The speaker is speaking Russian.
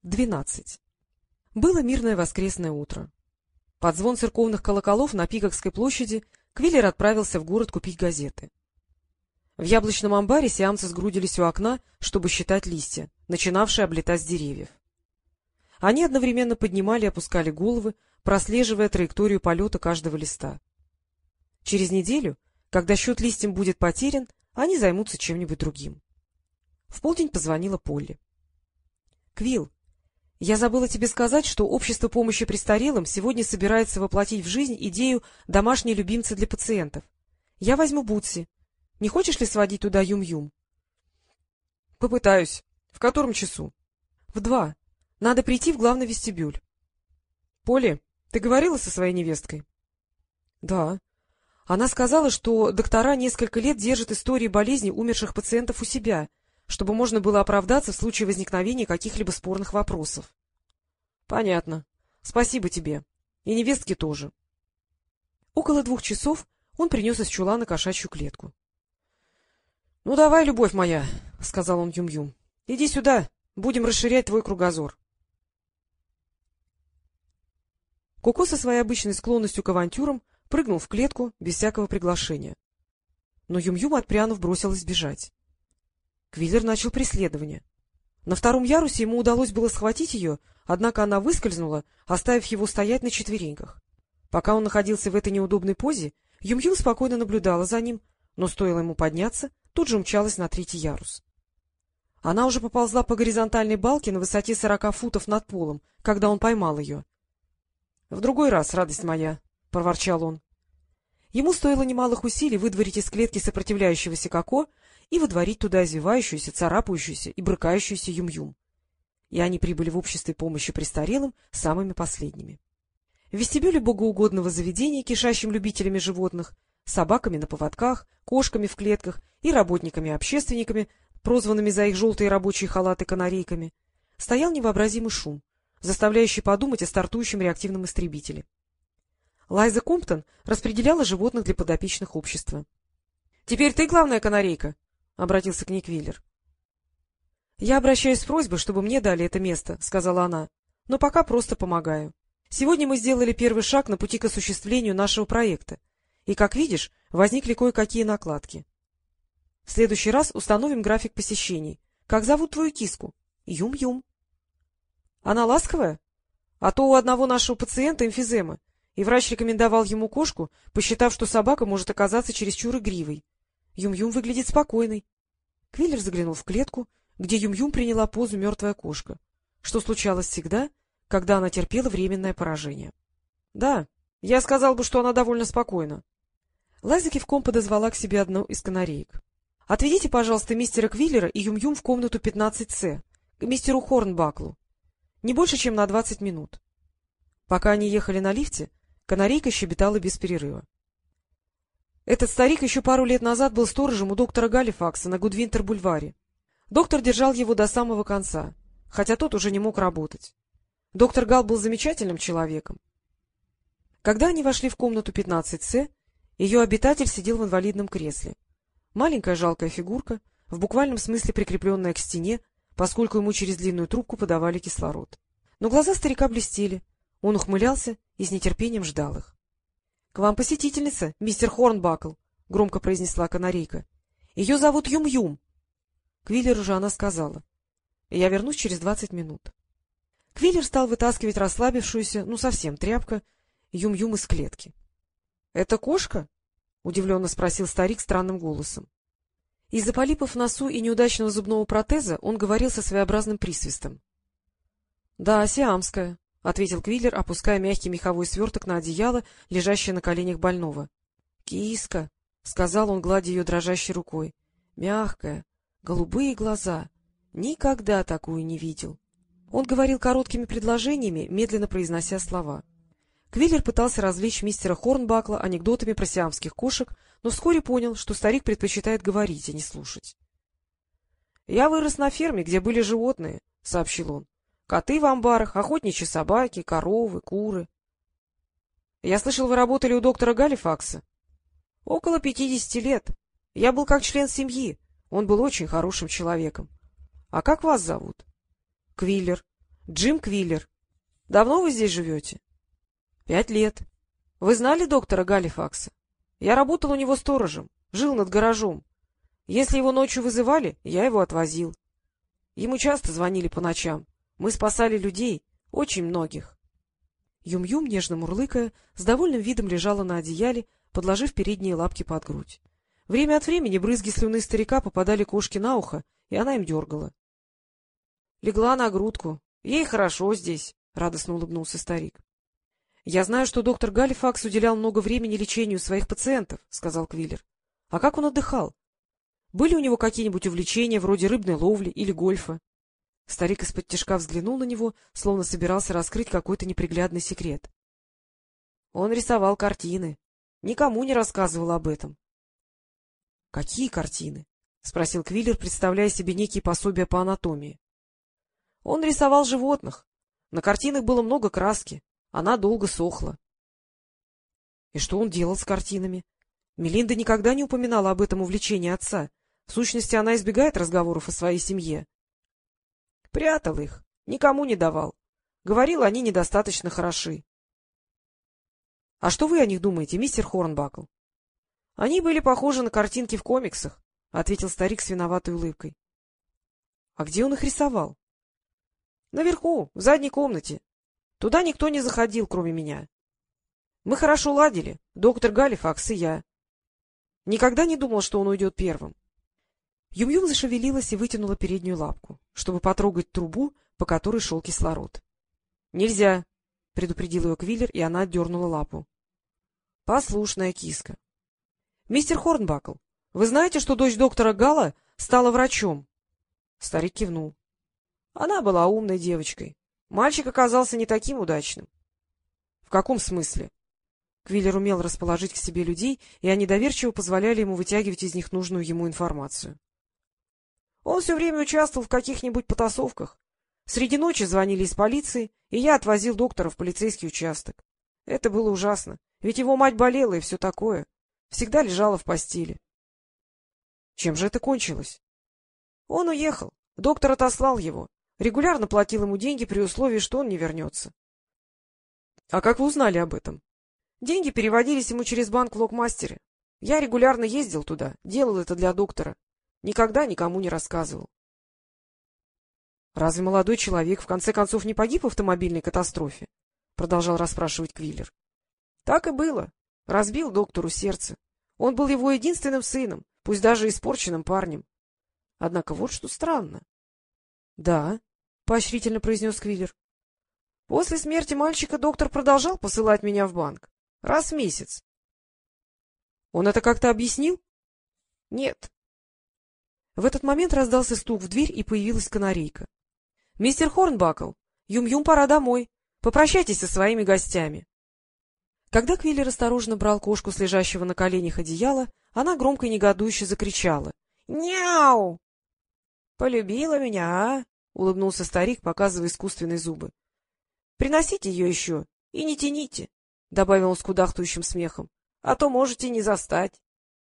12. Было мирное воскресное утро. Под звон церковных колоколов на Пиковской площади Квиллер отправился в город купить газеты. В яблочном амбаре сиамцы сгрудились у окна, чтобы считать листья, начинавшие облетать с деревьев. Они одновременно поднимали и опускали головы, прослеживая траекторию полета каждого листа. Через неделю, когда счет листьям будет потерян, они займутся чем-нибудь другим. В полдень позвонила Полли. — Квилл, я забыла тебе сказать, что Общество помощи престарелым сегодня собирается воплотить в жизнь идею домашней любимцы для пациентов. Я возьму Бутси. Не хочешь ли сводить туда Юм-Юм? — Попытаюсь. В котором часу? — В 2. Надо прийти в главный вестибюль. — Полли, ты говорила со своей невесткой? — Да. Она сказала, что доктора несколько лет держат истории болезней умерших пациентов у себя, чтобы можно было оправдаться в случае возникновения каких-либо спорных вопросов. — Понятно. Спасибо тебе. И невестке тоже. Около 2 часов он принес из чулана кошачью клетку. — Ну, давай, любовь моя, — сказал он Юм-Юм. — Иди сюда, будем расширять твой кругозор. Коко со своей обычной склонностью к авантюрам прыгнул в клетку без всякого приглашения. Но Юм-Юм, отпрянув, бросилась бежать. Квиллер начал преследование. На 2-м ярусе ему удалось было схватить ее, однако она выскользнула, оставив его стоять на четвереньках. Пока он находился в этой неудобной позе, Юм-Юм спокойно наблюдала за ним, но стоило ему подняться, тут же умчалась на 3-й ярус. Она уже поползла по горизонтальной балке на высоте 40 футов над полом, когда он поймал ее. — В другой раз, радость моя, — проворчал он. Ему стоило немалых усилий выдворить из клетки сопротивляющегося Коко и выдворить туда извивающуюся, царапающуюся и брыкающуюся Юм-Юм. И они прибыли в Обществе помощи престарелым самыми последними. В вестибюле богоугодного заведения, кишащим любителями животных, собаками на поводках, кошками в клетках и работниками-общественниками, прозванными за их желтые рабочие халаты канарейками, стоял невообразимый шум, заставляющий подумать о стартующем реактивном истребителе. Лайза Комптон распределяла животных для подопечных общества. — Теперь ты главная канарейка, — обратился к ней Квиллер. — Я обращаюсь с просьбой, чтобы мне дали это место, — сказала она, — но пока просто помогаю. Сегодня мы сделали первый шаг на пути к осуществлению нашего проекта, и, как видишь, возникли кое-какие накладки. В следующий раз установим график посещений. Как зовут твою киску? Юм-Юм. Она ласковая? А то у одного нашего пациента эмфизема, и врач рекомендовал ему кошку, посчитав, что собака может оказаться чересчур игривой. Юм-Юм выглядит спокойной. Квиллер заглянул в клетку, где Юм-Юм приняла позу мертвая кошка, что случалось всегда, когда она терпела временное поражение. — Да, я сказал бы, что она довольно спокойна. Лайза кивком подозвала к себе одну из канареек. — Отведите, пожалуйста, мистера Квиллера и Юм-Юм в комнату 15С, к мистеру Хорнбаклу. Не больше, чем на 20 минут. Пока они ехали на лифте, канарейка щебетала без перерыва. Этот старик еще пару лет назад был сторожем у доктора Галифакса на Гудвинтер-бульваре. Доктор держал его до самого конца, хотя тот уже не мог работать. Доктор Гал был замечательным человеком. Когда они вошли в комнату 15С, ее обитатель сидел в инвалидном кресле. Маленькая жалкая фигурка, в буквальном смысле прикрепленная к стене, поскольку ему через длинную трубку подавали кислород. Но глаза старика блестели, он ухмылялся и с нетерпением ждал их. — К вам посетительница, мистер Хорнбакл, — громко произнесла канарейка. — Ее зовут Юм-Юм. Квиллеру же она сказала: — Я вернусь через 20 минут. Квиллер стал вытаскивать расслабившуюся, ну совсем тряпка, Юм-Юм из клетки. — Это кошка? — удивленно спросил старик странным голосом. Из-за полипов в носу и неудачного зубного протеза он говорил со своеобразным присвистом. — Да, сиамская, — ответил Квиллер, опуская мягкий меховой сверток на одеяло, лежащее на коленях больного. — Киска, — сказал он, гладя ее дрожащей рукой. — Мягкая, голубые глаза. Никогда такую не видел. Он говорил короткими предложениями, медленно произнося слова. Квиллер пытался развлечь мистера Хорнбакла анекдотами про сиамских кошек, но вскоре понял, что старик предпочитает говорить, а не слушать. — Я вырос на ферме, где были животные, — сообщил он. — Коты в амбарах, охотничьи собаки, коровы, куры. — Я слышал, вы работали у доктора Галифакса? — Около 50 лет. Я был как член семьи. Он был очень хорошим человеком. — А как вас зовут? — Квиллер. — Джим Квиллер. — Давно вы здесь живете? — 5 лет. — Вы знали доктора Галифакса? Я работал у него сторожем, жил над гаражом. Если его ночью вызывали, я его отвозил. Ему часто звонили по ночам. Мы спасали людей, очень многих. Юм-Юм, нежно мурлыкая, с довольным видом лежала на одеяле, подложив передние лапки под грудь. Время от времени брызги слюны старика попадали кошке на ухо, и она им дергала. — Легла на грудку. Ей хорошо здесь, — радостно улыбнулся старик. — Я знаю, что доктор Галифакс уделял много времени лечению своих пациентов, — сказал Квиллер. — А как он отдыхал? Были у него какие-нибудь увлечения, вроде рыбной ловли или гольфа? Старик исподтишка взглянул на него, словно собирался раскрыть какой-то неприглядный секрет. Он рисовал картины. Никому не рассказывал об этом. — Какие картины? — спросил Квиллер, представляя себе некие пособия по анатомии. Он рисовал животных. На картинах было много краски. Она долго сохла. И что он делал с картинами? Мелинда никогда не упоминала об этом увлечении отца. В сущности, она избегает разговоров о своей семье. Прятал их, никому не давал. Говорил, они недостаточно хороши. — А что вы о них думаете, мистер Хорнбакл? — Они были похожи на картинки в комиксах, — ответил старик с виноватой улыбкой. — А где он их рисовал? — Наверху, в задней комнате. Туда никто не заходил, кроме меня. Мы хорошо ладили, доктор Галифакс и я. Никогда не думал, что он уйдет первым. Юм-Юм зашевелилась и вытянула переднюю лапку, чтобы потрогать трубу, по которой шел кислород. — Нельзя, — предупредил ее Квиллер, и она отдернула лапу. — Послушная киска. — Мистер Хорнбакл, вы знаете, что дочь доктора Гала стала врачом? Старик кивнул. Она была умной девочкой. Мальчик оказался не таким удачным. — В каком смысле? Квиллер умел расположить к себе людей, и они доверчиво позволяли ему вытягивать из них нужную ему информацию. Он все время участвовал в каких-нибудь потасовках. Среди ночи звонили из полиции, и я отвозил доктора в полицейский участок. Это было ужасно, ведь его мать болела и все такое. Всегда лежала в постели. Чем же это кончилось? Он уехал. Доктор отослал его. Регулярно платил ему деньги при условии, что он не вернется. — А как вы узнали об этом? Деньги переводились ему через банк в Локмастере. Я регулярно ездил туда, делал это для доктора. Никогда никому не рассказывал. — Разве молодой человек в конце концов не погиб в автомобильной катастрофе? — продолжал расспрашивать Квиллер. — Так и было. Разбил доктору сердце. Он был его единственным сыном, пусть даже испорченным парнем. Однако вот что странно. — Да, — поощрительно произнес Квиллер. — После смерти мальчика доктор продолжал посылать меня в банк. Раз в месяц. — Он это как-то объяснил? — Нет. В этот момент раздался стук в дверь, и появилась канарейка. — Мистер Хорнбакл, Юм-Юм пора домой. Попрощайтесь со своими гостями. Когда Квиллер осторожно брал кошку с лежащего на коленях одеяла, она громко и негодующе закричала. — Няу! — Полюбила меня, а? — улыбнулся старик, показывая искусственные зубы. — Приносите ее еще и не тяните, — добавил он с кудахтающим смехом, — а то можете не застать.